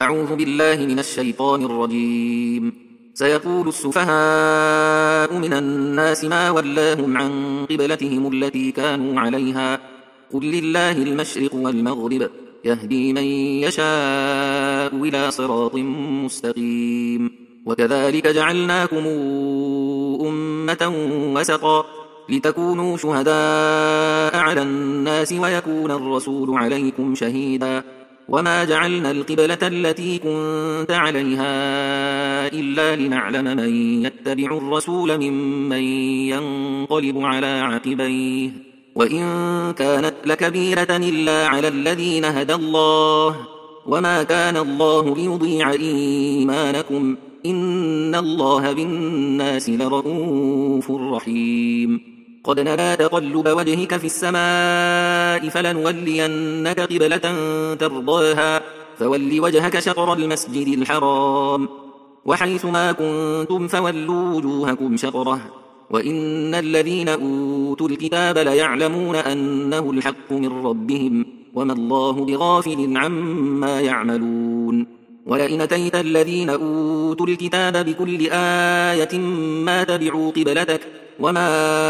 أعوذ بالله من الشيطان الرجيم. سيقول السفهاء من الناس ما ولاهم عن قبلتهم التي كانوا عليها قل لله المشرق والمغرب يهدي من يشاء إلى صراط مستقيم. وكذلك جعلناكم أمة وسطا لتكونوا شهداء على الناس ويكون الرسول عليكم شهيدا وما جعلنا القبلة التي كنت عليها إلا لنعلم من يتبع الرسول ممن ينقلب على عقبيه وإن كانت لكبيرة إلا على الذين هدى الله وما كان الله ليضيع إيمانكم إن الله بالناس لرؤوف رحيم. قد نرى تقلب وجهك في السماء فلنولينك قبلة ترضاها فول وجهك شطر المسجد الحرام وحيث ما كنتم فولوا وجوهكم شطره وإن الذين أوتوا الكتاب ليعلمون أنه الحق من ربهم وما الله بغافل عما يعملون. ولئن أتيت الذين أوتوا الكتاب بكل آية ما تبعوا قبلتك وما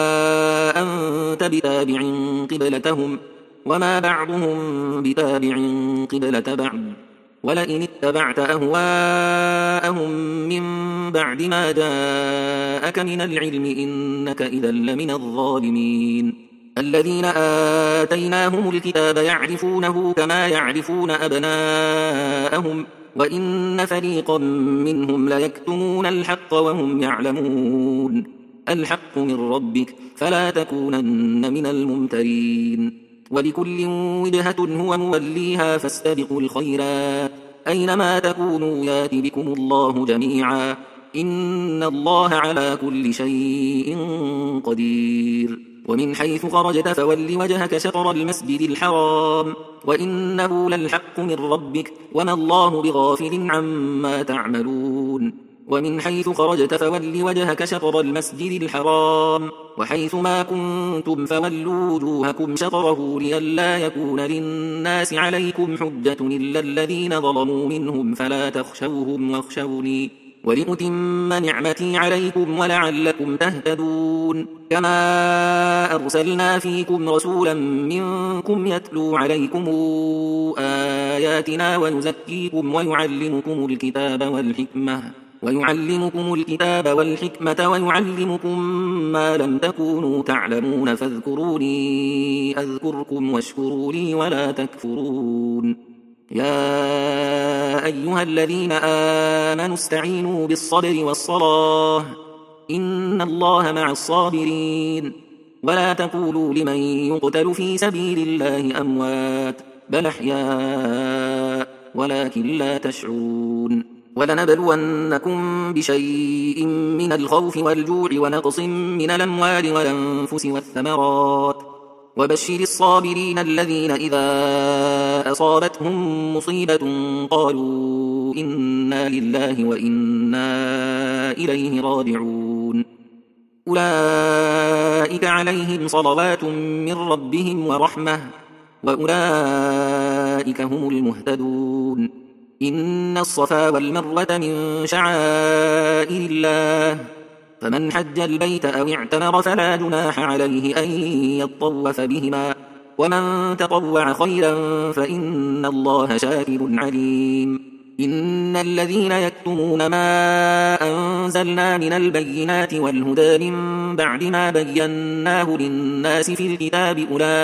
أنت بتابع قبلتهم وما بعضهم بتابع قبلة بعض ولئن اتبعت أهواءهم من بعد ما جاءك من العلم إنك إذا لمن الظالمين. الذين آتيناهم الكتاب يعرفونه كما يعرفون أبناءهم وإن فريقا منهم ليكتمون الحق وهم يعلمون. الحق من ربك فلا تكونن من الممترين. ولكل وجهة هو موليها فاستبقوا الخيرات أينما تكونوا يات بكم الله جميعا إن الله على كل شيء قدير. ومن حيث خرجت فول وجهك شطر المسجد الحرام وإنه للحق من ربك وما الله بغافل عما تعملون. ومن حيث خرجت فول وجهك شطر المسجد الحرام وحيث ما كنتم فولوا وجوهكم شطره لئلا يكون للناس عليكم حجة إلا الذين ظلموا منهم فلا تخشوهم واخشوني ولأتم نعمتي عليكم ولعلكم تهتدون. كما أرسلنا فيكم رسولا منكم يتلو عليكم آياتنا ويزكيكم ويعلمكم الكتاب والحكمة ويعلمكم ما لم تكونوا تعلمون فاذكروني أذكركم واشكروا لي ولا تكفرون. يا أيها الذين آمنوا استعينوا بالصبر والصلاة إن الله مع الصابرين. ولا تقولوا لمن يقتل في سبيل الله أموات بل أحياء ولكن لا تشعرون. ولنبلونكم بشيء من الخوف والجوع ونقص من الأموال والأنفس والثمرات وبشر الصابرين الذين إذا أصابتهم مصيبة قالوا إنا لله وإنا إليه راجعون. أولئك عليهم صلوات من ربهم ورحمة وأولئك هم المهتدون. إن الصفا والمروة من شعائر الله فمن حج البيت أو اعتمر فلا جناح عليه أن يطوف بهما ومن تطوع خيرا فإن الله شاكر عليم. إن الذين يكتمون ما أنزلنا من البينات والهدى من بعد ما بيناه للناس في الكتاب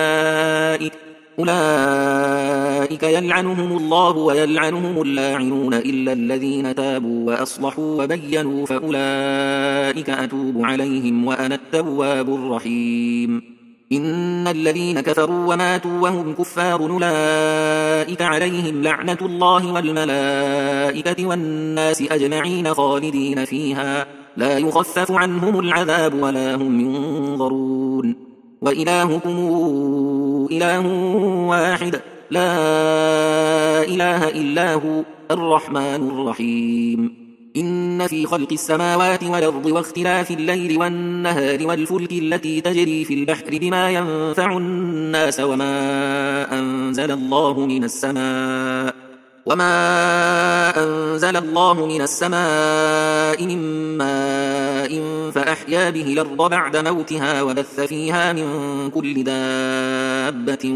أولئك يلعنهم الله ويلعنهم اللاعنون إلا الذين تابوا وأصلحوا وبينوا فأولئك أتوب عليهم وأنا التواب الرحيم. إن الذين كفروا وماتوا وهم كفار أولئك عليهم لعنة الله والملائكة والناس أجمعين خالدين فيها لا يخفف عنهم العذاب ولا هم ينظرون. وإلهكم إله واحد لا إله إلا هو الرحمن الرحيم. إن في خلق السماوات والأرض واختلاف الليل والنهار والفلك التي تجري في البحر بما ينفع الناس وما أنزل الله من السماء وما أنزل الله من السماء من ماء فأحيا به الأرض بعد موتها وبث فيها من كل دابة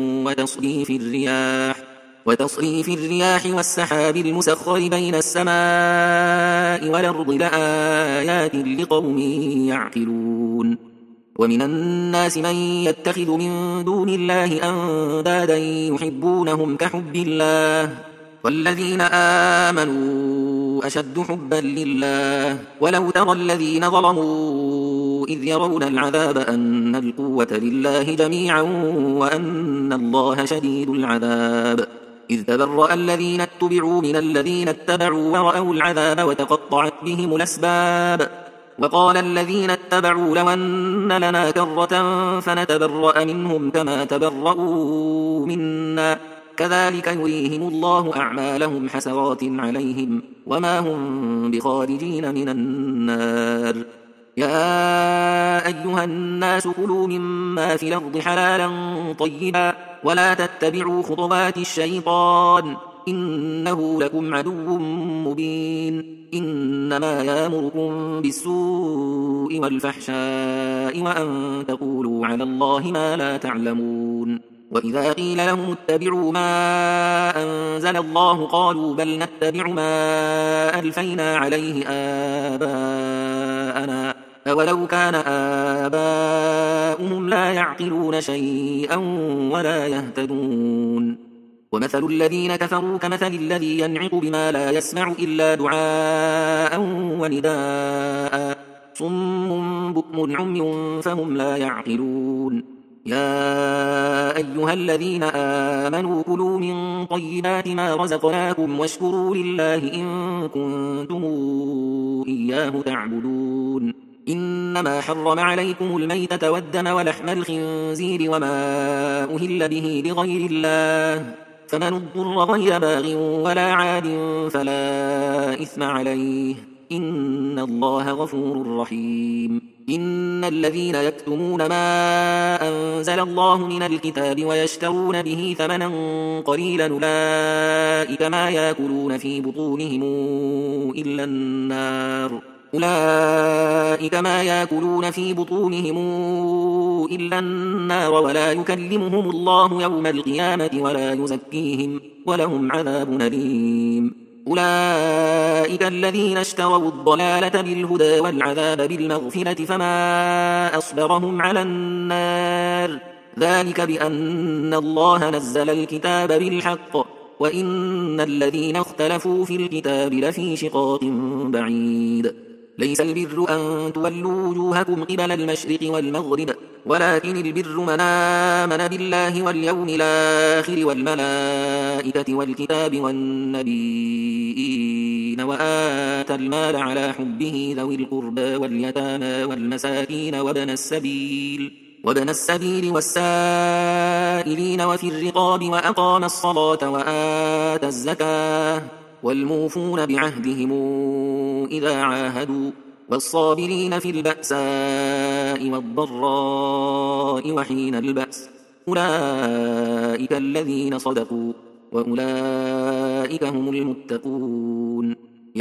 وتصريف الرياح والسحاب المسخر بين السماء والأرض لآيات لقوم يعقلون. ومن الناس من يتخذ من دون الله أندادا يحبونهم كحب الله والذين آمنوا أشد حبا لله. ولو ترى الذين ظلموا إذ يرون العذاب أن القوة لله جميعا وأن الله شديد العذاب إذ تبرأ الذين اتبعوا من الذين اتبعوا ورأوا العذاب وتقطعت بهم الأسباب. وقال الذين اتبعوا لو أن لنا كرة فنتبرأ منهم كما تبرؤوا منا كذلك يريهم الله أعمالهم حسرات عليهم وما هم بخارجين من النار. يا أيها الناس كلوا مما في الأرض حلالا طيبا ولا تتبعوا خطوات الشيطان إنه لكم عدو مبين. إنما يأمركم بالسوء والفحشاء وأن تقولوا على الله ما لا تعلمون. وإذا قيل لهم اتبعوا ما أنزل الله قالوا بل نتبع ما ألفينا عليه آباءنا أولو كان آباؤهم لا يعقلون شيئا ولا يهتدون. ومثل الذين كفروا كمثل الذي ينعق بما لا يسمع إلا دعاء ونداء صم بكم عمي فهم لا يعقلون. يا أيها الذين آمنوا كلوا من طيبات ما رزقناكم واشكروا لله إن كنتم إياه تعبدون. إنما حرم عليكم الميتة والدم ولحم الخنزير وما أهل به لغير الله فمن اضطر غير باغ ولا عاد فلا إثم عليه إن الله غفور رحيم. إن الذين يكتمون ما أنزل الله من الكتاب ويشترون به ثمنا قليلا أولئك ما يأكلون في بطونهم إلا النار ولا يكلمهم الله يوم القيامة ولا يزكيهم ولهم عذاب أليم. أولئك الذين اشتروا الضلالة بالهدى والعذاب بالمغفرة فما أصبرهم على النار ذلك بأن الله نزل الكتاب بالحق وإن الذين اختلفوا في الكتاب لفي شقاق بعيد. ليس البر أن تولوا وجوهكم قبل المشرق والمغرب ولكن البر من آمن بالله واليوم الآخر والملائكة والكتاب والنبيين وآتى المال على حبه ذوي القربى واليتامى والمساكين وابن السبيل والسائلين وفي الرقاب وأقام الصلاة وآتى الزكاة والموفون بعهدهم إذا عاهدوا والصابرين في البأساء والضراء وحين البأس أولئك الذين صدقوا وأولئك هم المتقون.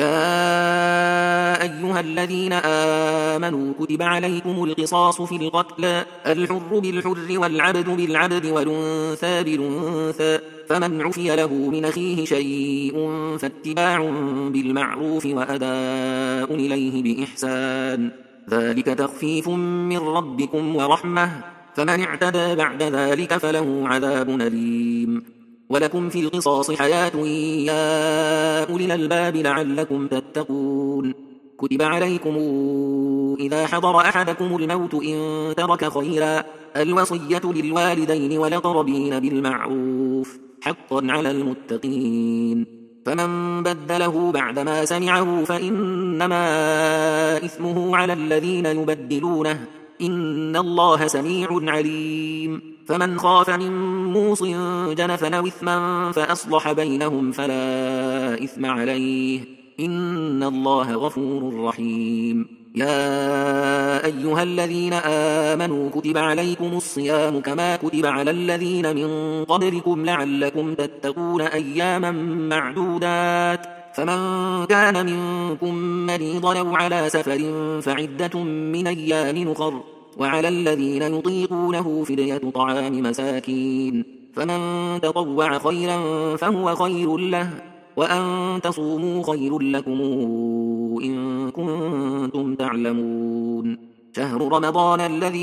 يا أيها الذين آمنوا كتب عليكم القصاص في القتلى الحر بالحر والعبد بالعبد والأنثى بالأنثى فمن عفي له من أخيه شيء فاتباع بالمعروف وأداء إليه بإحسان ذلك تخفيف من ربكم ورحمة فمن اعتدى بعد ذلك فله عذاب أليم. ولكم في القصاص حياة يا أولي الألباب لعلكم تتقون. كتب عليكم إذا حضر أحدكم الموت إن ترك خيرا الوصية للوالدين والأقربين بالمعروف حقا على المتقين فمن بدله بعدما سمعه فإنما إثمه على الذين يبدلونه إن الله سميع عليم. فمن خاف من موص جنفا أو إثما فأصلح بينهم فلا إثم عليه إن الله غفور رحيم. يا أيها الذين آمنوا كتب عليكم الصيام كما كتب على الذين من قبلكم لعلكم تتقون أياما معدودات فمن كان منكم مريضا أو على سفر فعدة من أيام أخر وعلى الذين يطيقونه فدية طعام مساكين فمن تطوع خيرا فهو خير له وأن تصوموا خير لكم إن كنتم تعلمون شهر رمضان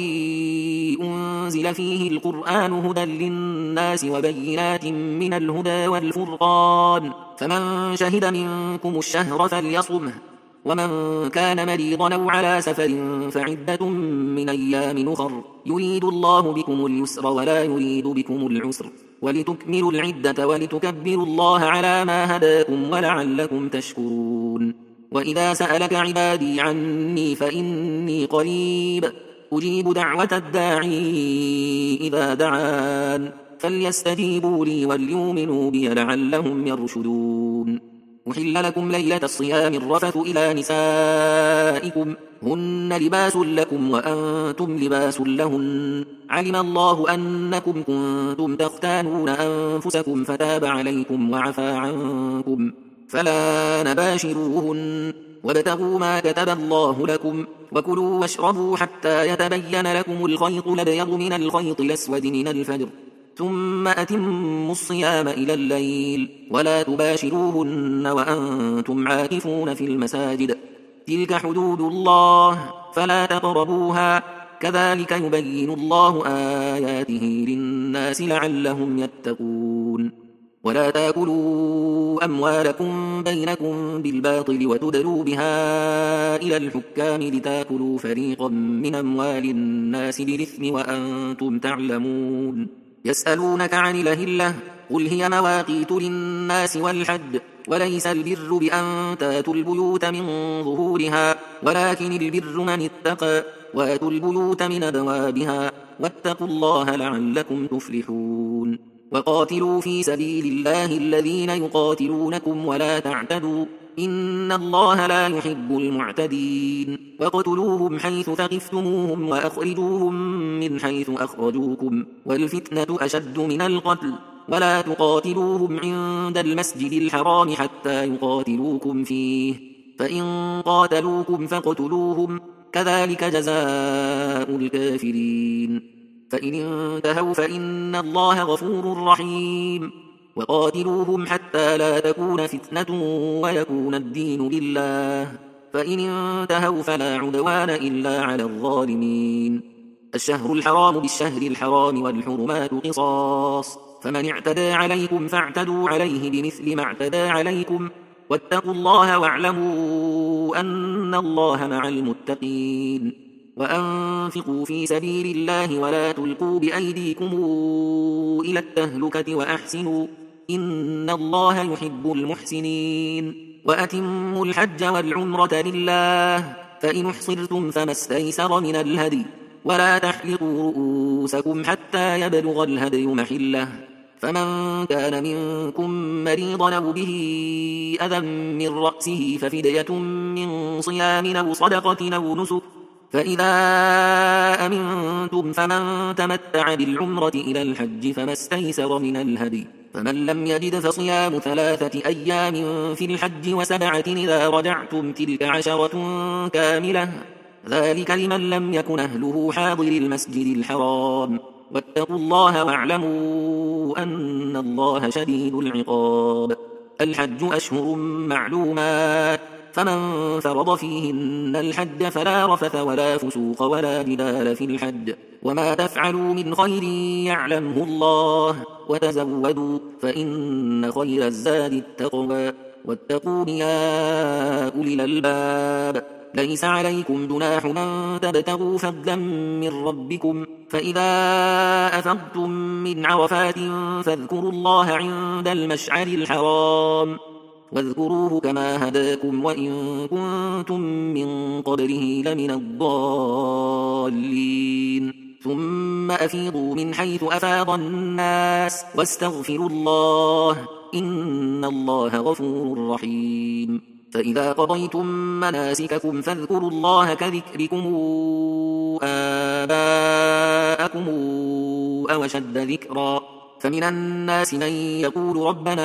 الذي أنزل فيه القرآن هدى للناس وبينات من الهدى والفرقان فمن شهد منكم الشهر فليصمه ومن كان مريضا أو على سفر فعدة من أيام أخر يريد الله بكم اليسر ولا يريد بكم العسر ولتكملوا العدة ولتكبروا الله على ما هداكم ولعلكم تشكرون وإذا سألك عبادي عني فإني قريب أجيب دعوة الداعي إذا دعان فليستجيبوا لي وليؤمنوا بي لعلهم يرشدون أحل لكم ليلة الصيام الرفث إلى نسائكم هن لباس لكم وأنتم لباس لهن علم الله أنكم كنتم تختانون أنفسكم فتاب عليكم وعفى عنكم فلا نباشروهن وابتغوا ما كتب الله لكم وكلوا واشربوا حتى يتبين لكم الخيط الأبيض من الخيط الأسود من الفجر ثم أتموا الصيام إلى الليل ولا تباشروهن وأنتم عاكفون في المساجد تلك حدود الله فلا تقربوها كذلك يبين الله آياته للناس لعلهم يتقون ولا تأكلوا أموالكم بينكم بالباطل وتدلوا بها إلى الحكام لتأكلوا فريقا من أموال الناس بالإثم وأنتم تعلمون يسألونك عن الأهلة قل هي مواقيت للناس والحج وليس البر بأن تأتوا البيوت من ظهورها ولكن البر من اتقى وأتوا البيوت من أبوابها واتقوا الله لعلكم تفلحون وقاتلوا في سبيل الله الذين يقاتلونكم ولا تعتدوا إن الله لا يحب المعتدين واقتلوهم حيث ثقفتموهم وأخرجوهم من حيث أخرجوكم والفتنة أشد من القتل ولا تقاتلوهم عند المسجد الحرام حتى يقاتلوكم فيه فإن قاتلوكم فاقتلوهم كذلك جزاء الكافرين فإن انتهوا فإن الله غفور رحيم وقاتلوهم حتى لا تكون فتنة ويكون الدين لله فإن انتهوا فلا عدوان إلا على الظالمين الشهر الحرام بالشهر الحرام والحرمات قصاص فمن اعتدى عليكم فاعتدوا عليه بمثل ما اعتدى عليكم واتقوا الله واعلموا أن الله مع المتقين وأنفقوا في سبيل الله ولا تلقوا بأيديكم إلى التهلكة وأحسنوا إن الله يحب المحسنين وأتموا الحج والعمرة لله فإن احصرتم فما استيسر من الهدي ولا تحلقوا رؤوسكم حتى يبلغ الهدي محله فمن كان منكم مريضا أو به أذى من رأسه ففدية من صيام أو صدقة أو نسك فإذا أمنتم فمن تمتع بالعمرة إلى الحج فما استيسر من الهدي فمن لم يجد فصيام 3 أيام في الحج و7 إذا رجعتم تلك 10 كاملة ذلك لمن لم يكن أهله حاضر المسجد الحرام واتقوا الله واعلموا أن الله شديد العقاب الحج أشهر معلومات فمن فرض فيهن الحج فلا رفث ولا فسوق ولا جدال في الحج وما تفعلوا من خير يعلمه الله وتزودوا فإن خير الزاد التقوى واتقون يا أولي الألباب ليس عليكم جناح أن تبتغوا فضلا من ربكم فإذا أفضتم من عرفات فاذكروا الله عند المشعر الحرام واذكروه كما هداكم وإن كنتم من قبله لمن الضالين ثم أفيضوا من حيث أفاض الناس واستغفروا الله إن الله غفور رحيم فإذا قضيتم مناسككم فاذكروا الله كذكركم آباءكم أو أشد ذكرا فمن الناس من يقول ربنا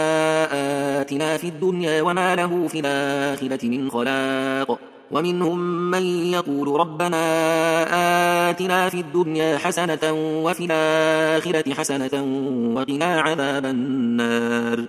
آتنا في الدنيا وما له في الآخرة من خلاق ومنهم من يقول ربنا آتنا في الدنيا حسنة وفي الآخرة حسنة وقنا عذاب النار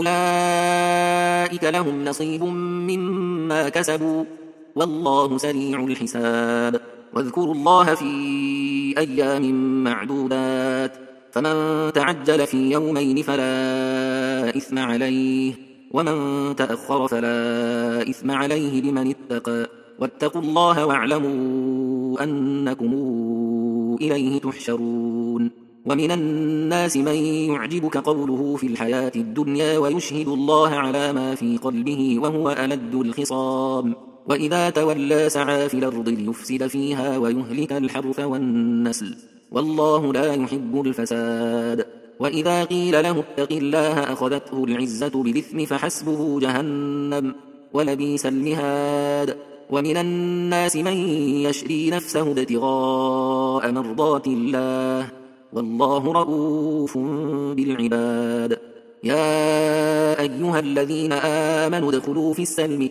أولئك لهم نصيب مما كسبوا والله سريع الحساب واذكروا الله في أيام معدودات فمن تعجل في يومين فلا إثم عليه ومن تأخر فلا إثم عليه لمن اتقى واتقوا الله واعلموا أنكم إليه تحشرون ومن الناس من يعجبك قوله في الحياة الدنيا ويشهد الله على ما في قلبه وهو ألد الخصام وإذا تولى سعى في الأرض ليفسد فيها ويهلك الحرث والنسل والله لا يحب الفساد وإذا قيل له اتق الله أخذته العزة بالإثم فحسبه جهنم ولبئس المهاد ومن الناس من يشري نفسه ابتغاء مرضات الله والله رؤوف بالعباد يا أيها الذين آمنوا ادخلوا في السلم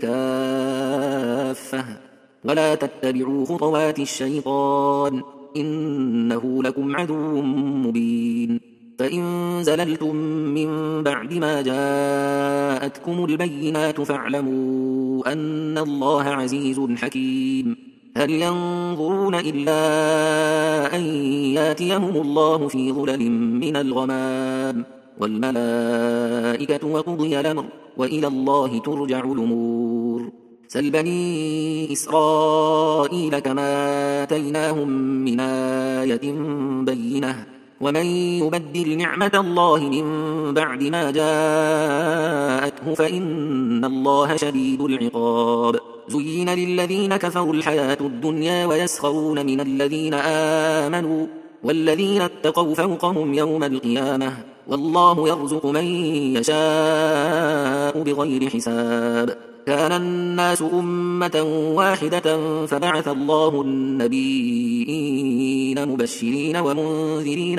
كافة ولا تتبعوا خطوات الشيطان إنه لكم عدو مبين فإن زللتم من بعد ما جاءتكم البينات فاعلموا أن الله عزيز حكيم هل ينظرون إلا أن ياتيهم الله في ظلل من الغمام والملائكة وقضي الأمر وإلى الله ترجع الأمور سل بني إسرائيل كما آتيناهم من آية بينة ومن يبدل نعمة الله من بعد ما جاءته فإن الله شديد العقاب زين للذين كفروا الحياة الدنيا ويسخرون من الذين آمنوا والذين اتقوا فوقهم يوم القيامة والله يرزق من يشاء بغير حساب كان الناس أمة واحدة فبعث الله النبيين مبشرين ومنذرين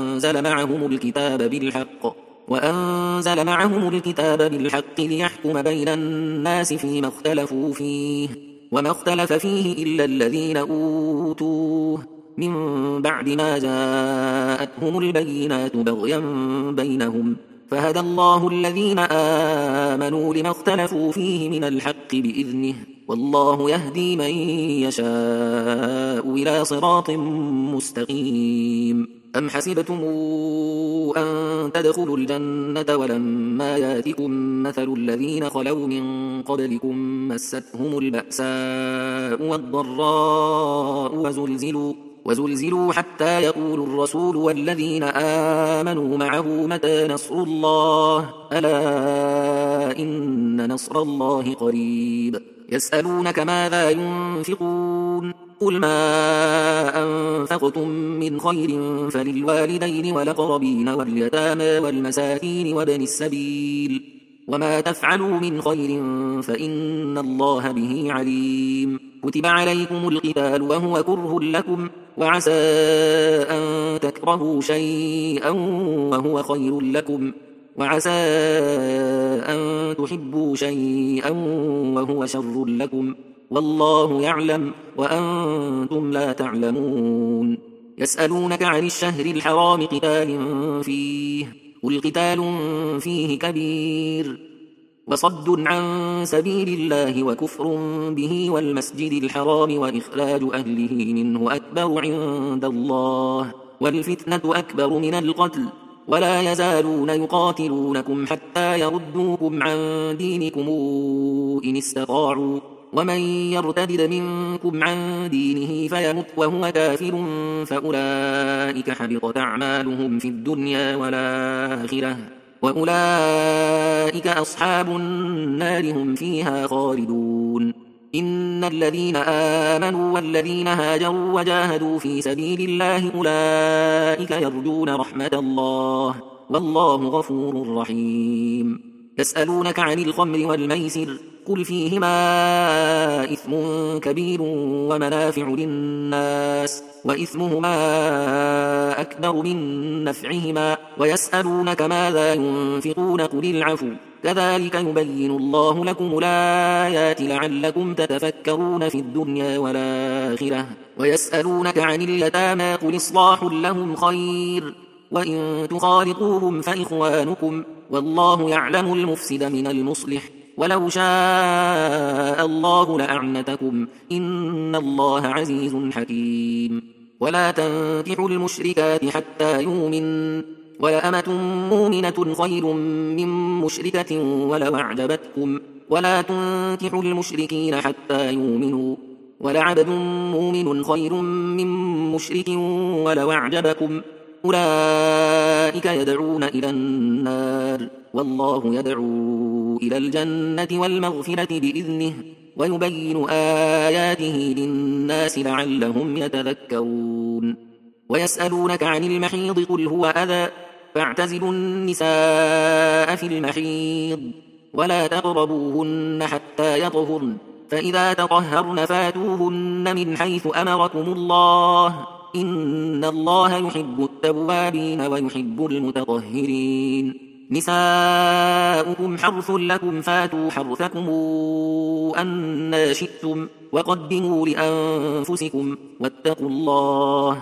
وأنزل معهم الكتاب بالحق ليحكم بين الناس فيما اختلفوا فيه وما اختلف فيه إلا الذين أوتوه من بعد ما جاءتهم البينات بغيا بينهم فهدى الله الذين آمنوا لما اختلفوا فيه من الحق بإذنه والله يهدي من يشاء إلى صراط مستقيم أم حسبتم أن تدخلوا الجنة ولما ياتكم مثل الذين خلوا من قبلكم مستهم البأساء والضراء وزلزلوا حتى يقول الرسول والذين آمنوا معه متى نصر الله ألا إن نصر الله قريب يسألونك ماذا ينفقون قل ما أنفقتم من خير فللوالدين والأقربين واليتامى والمساكين وابن السبيل وما تفعلوا من خير فإن الله به عليم كتب عليكم القتال وهو كره لكم وعسى أن تكرهوا شيئا وهو خير لكم وعسى أن تحبوا شيئا وهو شر لكم والله يعلم وأنتم لا تعلمون يسألونك عن الشهر الحرام قتال فيه قل قتال فيه كبير وصد عن سبيل الله وكفر به والمسجد الحرام وإخراج أهله منه أكبر عند الله والفتنة أكبر من القتل ولا يزالون يقاتلونكم حتى يردوكم عن دينكم إن استطاعوا ومن يرتد منكم عن دينه فيمت وهو كافر فأولئك حبطت أعمالهم في الدنيا والآخرة وأولئك أصحاب النار هم فيها خالدون إن الذين آمنوا والذين هاجروا وجاهدوا في سبيل الله أولئك يرجون رحمة الله والله غفور رحيم يسألونك عن الخمر والميسر قل فيهما إثم كبير ومنافع للناس وإثمهما أكبر من نفعهما ويسألونك ماذا ينفقون قل العفو كذلك يبين الله لكم الآيات لعلكم تتفكرون في الدنيا والآخرة ويسألونك عن اليتامى قل إصلاح لهم خير وإن تخالطوهم فإخوانكم والله يعلم المفسد من المصلح ولو شاء الله لأعنتكم إن الله عزيز حكيم ولا تنكحوا المشركات حتى يؤمن ولأمة مؤمنة خير من مشركة ولو أعجبتكم ولا تنكحوا المشركين حتى يؤمنوا ولعبد مؤمن خير من مشرك ولو أعجبكم أولئك يدعون إلى النار والله يدعو إلى الجنة والمغفرة بإذنه ويبين آياته للناس لعلهم يتذكرون ويسألونك عن المحيض قل هو أذى فاعتزلوا النساء في المحيض ولا تقربوهن حتى يطهرن فإذا تطهرن فاتوهن من حيث أمركم الله إن الله يحب التوابين ويحب المتطهرين نساؤكم حرث لكم فاتوا حرثكم أنى شئتم وقدموا لأنفسكم واتقوا الله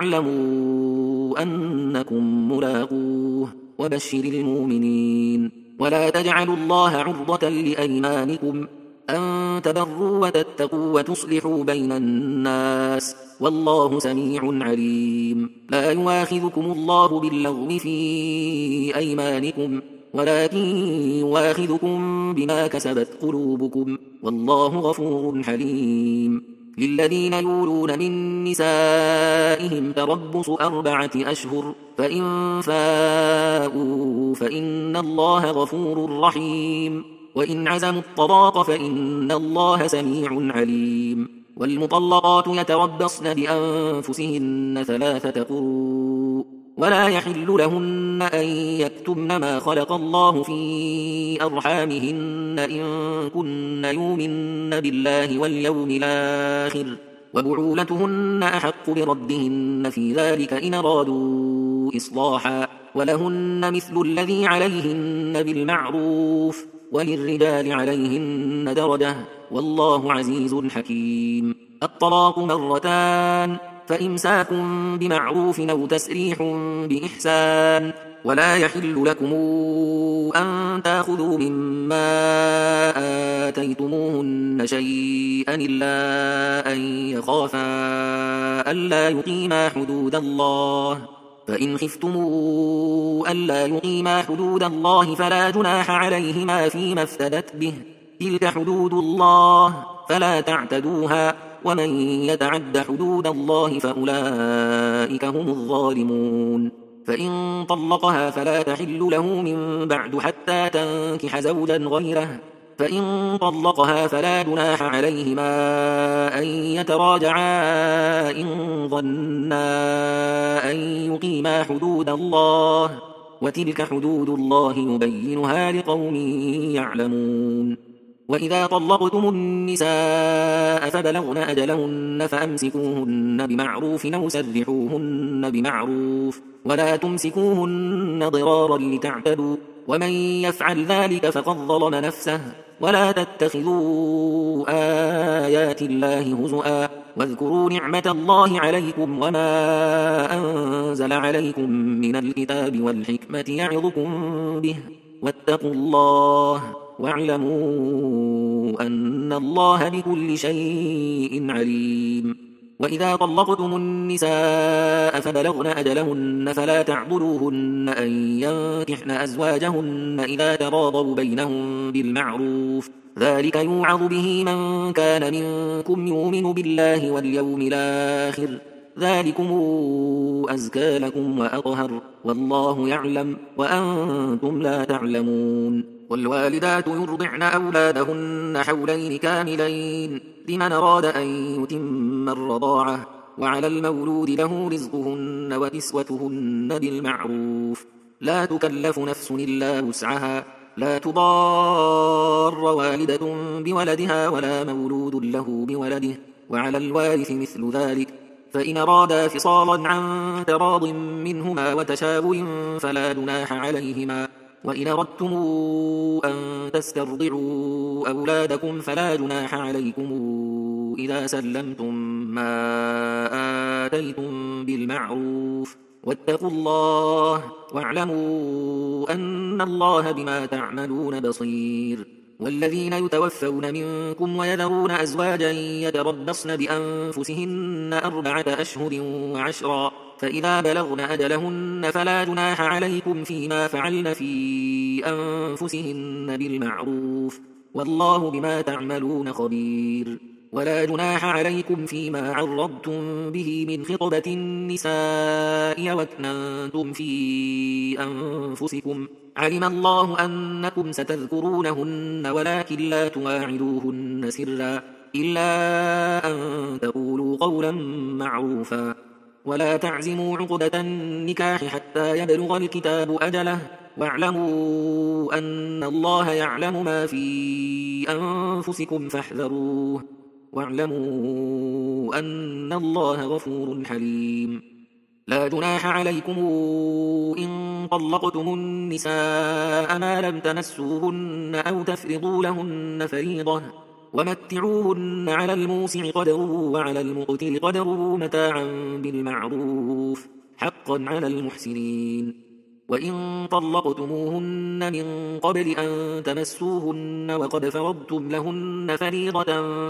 واعلموا أنكم ملاقوه وبشر المؤمنين ولا تجعلوا الله عرضة لأيمانكم أن تبروا وتتقوا وتصلحوا بين الناس والله سميع عليم لا يواخذكم الله باللغو في أيمانكم ولكن يواخذكم بما كسبت قلوبكم والله غفور حليم للذين يولون من نسائهم تربص 4 أشهر فإن فاءوا فإن الله غفور رحيم وإن عزموا الطلاق فإن الله سميع عليم والمطلقات يتربصن بأنفسهن 3 قروء ولا يحل لهن أن يكتمن ما خلق الله في أرحامهن إن كن يؤمن بالله واليوم الآخر وبعولتهن أحق بردهن في ذلك إن أرادوا إصلاحا ولهن مثل الذي عليهن بالمعروف وللرجال عليهن درجة والله عزيز حكيم الطلاق 2 فإمساك بمعروف أو تسريح بإحسان ولا يحل لكم أن تأخذوا مما آتيتموهن شيئا إلا أن يخافا ألا يقيما حدود الله فإن خفتموا ألا يقيما حدود الله فلا جناح عليهما فيما افتدت به تلك حدود الله فلا تعتدوها ومن يتعد حدود الله فأولئك هم الظالمون فإن طلقها فلا تحل له من بعد حتى تنكح زوجا غيره فإن طلقها فلا جناح عليهما أن يتراجعا إن ظنا أن يقيما حدود الله وتلك حدود الله يبينها لقوم يعلمون وإذا طلقتم النساء فبلغن أجلهن فأمسكوهن بمعروف أو سرحوهن بمعروف ولا تمسكوهن ضرارا لتعتدوا ومن يفعل ذلك فقد ظلم نفسه ولا تتخذوا آيات الله هزؤا واذكروا نعمة الله عليكم وما أنزل عليكم من الكتاب والحكمة يعظكم به واتقوا الله واعلموا أن الله بكل شيء عليم وإذا طلقتم النساء فبلغن أجلهن فلا تعضلوهن أن ينكحن أزواجهن إذا تراضوا بينهم بالمعروف ذلك يوعظ به من كان منكم يؤمن بالله واليوم الآخر ذلكم أزكى لكم وأطهر والله يعلم وأنتم لا تعلمون والوالدات يرضعن أولادهن حولين كاملين لمن أراد أن يتم الرضاعة وعلى المولود له رزقهن وكسوتهن بالمعروف لا تكلف نفس إلا وسعها لا تضار والدة بولدها ولا مولود له بولده، وعلى الوارث مثل ذلك، فإن أرادا فصالا عن تراض منهما وتشاور فلا جناح عليهما. وإن أردتم أن تسترضعوا أولادكم فلا جناح عليكم إذا سلمتم ما آتيتم بالمعروف، واتقوا الله واعلموا أن الله بما تعملون بصير. والذين يتوفون منكم ويذرون أزواجا يتربصن بأنفسهن 4 أشهر و10، فإذا بلغن أجلهن فلا جناح عليكم فيما فعلن في أنفسهن بالمعروف، والله بما تعملون خبير. ولا جناح عليكم فيما عرضتم به من خطبة النساء وأكننتم في أنفسكم، علم الله أنكم ستذكرونهن ولكن لا تواعدوهن سرا إلا أن تقولوا قولا معروفا. ولا تعزموا عقدة النكاح حتى يبلغ الكتاب أجله، واعلموا أن الله يعلم ما في أنفسكم فاحذروه، واعلموا أن الله غفور حليم. لا جناح عليكم إن طلقتم النساء ما لم تمسوهن أو تفرضوا لهن فريضة، ومتعوهن على الموسع قدره وعلى المقتل قدره متاعا بالمعروف حقا على المحسنين. وإن طلقتموهن من قبل أن تمسوهن وقد فرضتم لهن فريضة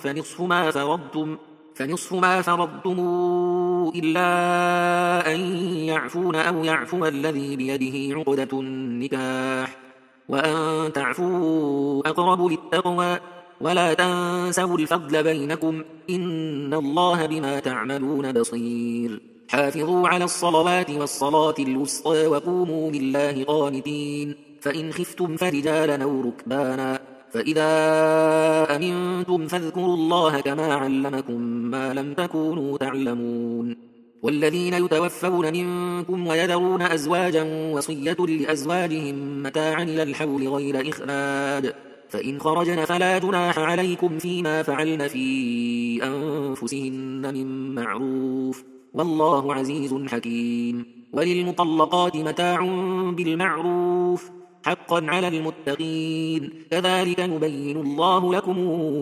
فنصف ما فرضتم إلا أن يعفون أو يعفو الذي بيده عقدة النكاح، وأن تعفوا أقرب للتقوى، ولا تنسوا الفضل بينكم إن الله بما تعملون بصير. حافظوا على الصلوات والصلاة الوسطى وقوموا لله قانتين، فإن خفتم فرجالا أو ركبانا، فإذا أمنتم فاذكروا الله كما علمكم ما لم تكونوا تعلمون. والذين يتوفون منكم ويذرون أزواجا وصية لأزواجهم متاعا إلى الحول غير إخراج، فإن خرجن فلا جناح عليكم فيما فعلن في أنفسهن من معروف، والله عزيز حكيم. وللمطلقات متاع بالمعروف حقا على المتقين، كذلك يبين الله لكم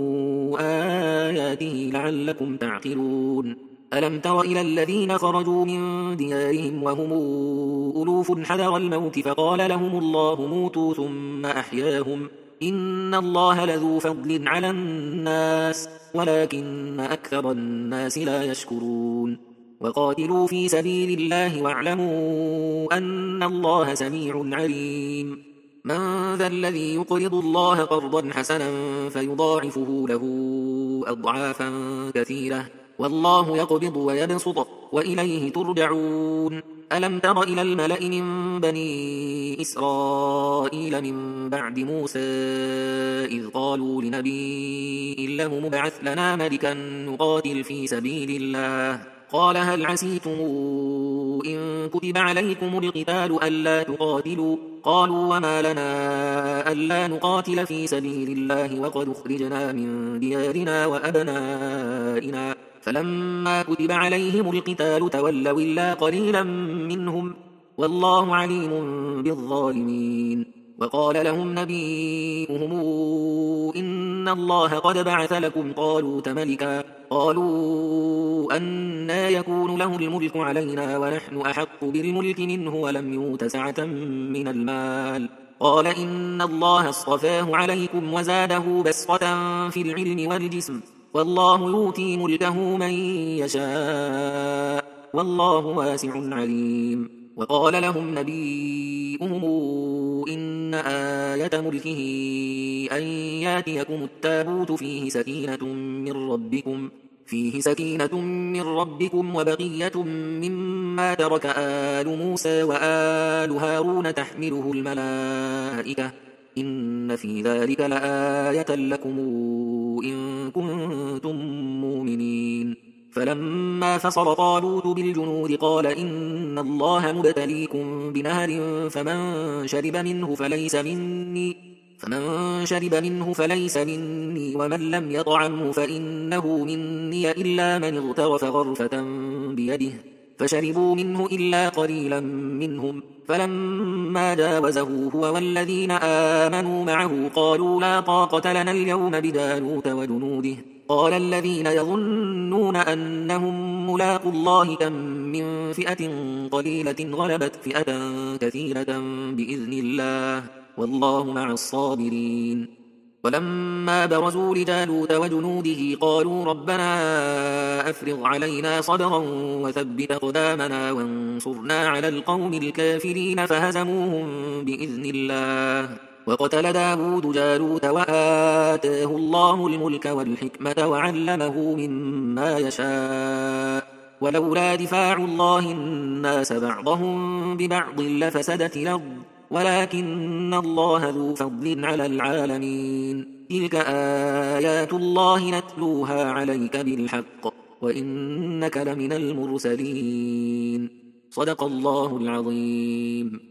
آياته لعلكم تعقلون. ألم تر إلى الذين خرجوا من ديارهم وهم ألوف حذر الموت فقال لهم الله موتوا ثم أحياهم، إن الله لذو فضل على الناس ولكن أكثر الناس لا يشكرون. وقاتلوا في سبيل الله واعلموا أن الله سميع عليم. من ذا الذي يقرض الله قرضا حسنا فيضاعفه له أضعافا كثيرة، والله يقبض ويبسط وإليه ترجعون. ألم تر إلى الملأ من بني إسرائيل من بعد موسى إذ قالوا لنبي له مبعث لنا ملكا نقاتل في سبيل الله، قال هل عسيتم إن كتب عليكم القتال ألا تقاتلوا، قالوا وما لنا ألا نقاتل في سبيل الله وقد أخرجنا من ديارنا وأبنائنا، فلما كتب عليهم القتال تولوا إلا قليلا منهم، والله عليم بالظالمين. وقال لهم نبيهم إن الله قد بعث لكم طالوت ملكا، قالوا أنى يكون له الملك علينا ونحن أحق بالملك منه ولم يؤت سعة من المال، قال إن الله اصطفاه عليكم وزاده بسطة في العلم والجسم، والله يؤتي ملكه من يشاء والله واسع عليم. وقال لهم نبيهم إن آية ملكه أن ياتيكم التابوت فيه سكينة من ربكم وبقية مما ترك آل موسى وآل هارون تحمله الملائكة، إن في ذلك لآية لكم إن كنتم مؤمنين. فلما فصل طالوت بالجنود قال إن الله مبتليكم بنهر فمن شرب منه فليس مني فمن شرب منه فليس مني ومن لم يطعمه فإنه مني إلا من اغترف غرفة بيده فشربوا منه إلا قليلا منهم فلما جاوزه هو والذين آمنوا معه قالوا لا طاقة لنا اليوم بجالوت وجنوده قال الذين يظنون أنهم ملاقوا الله كم من فئة قليلة غلبت فئة كثيرة بإذن الله والله مع الصابرين ولما برزوا لجالوت وجنوده قالوا ربنا أفرغ علينا صبرا وثبت أقدامنا وانصرنا على القوم الكافرين فهزموهم بإذن الله وقتل داود جالوت وآتاه الله الملك والحكمة وعلمه مما يشاء ولولا دفاع الله الناس بعضهم ببعض لفسدت الأرض ولكن الله ذو فضل على العالمين تلك آيات الله نتلوها عليك بالحق وإنك لمن المرسلين صدق الله العظيم.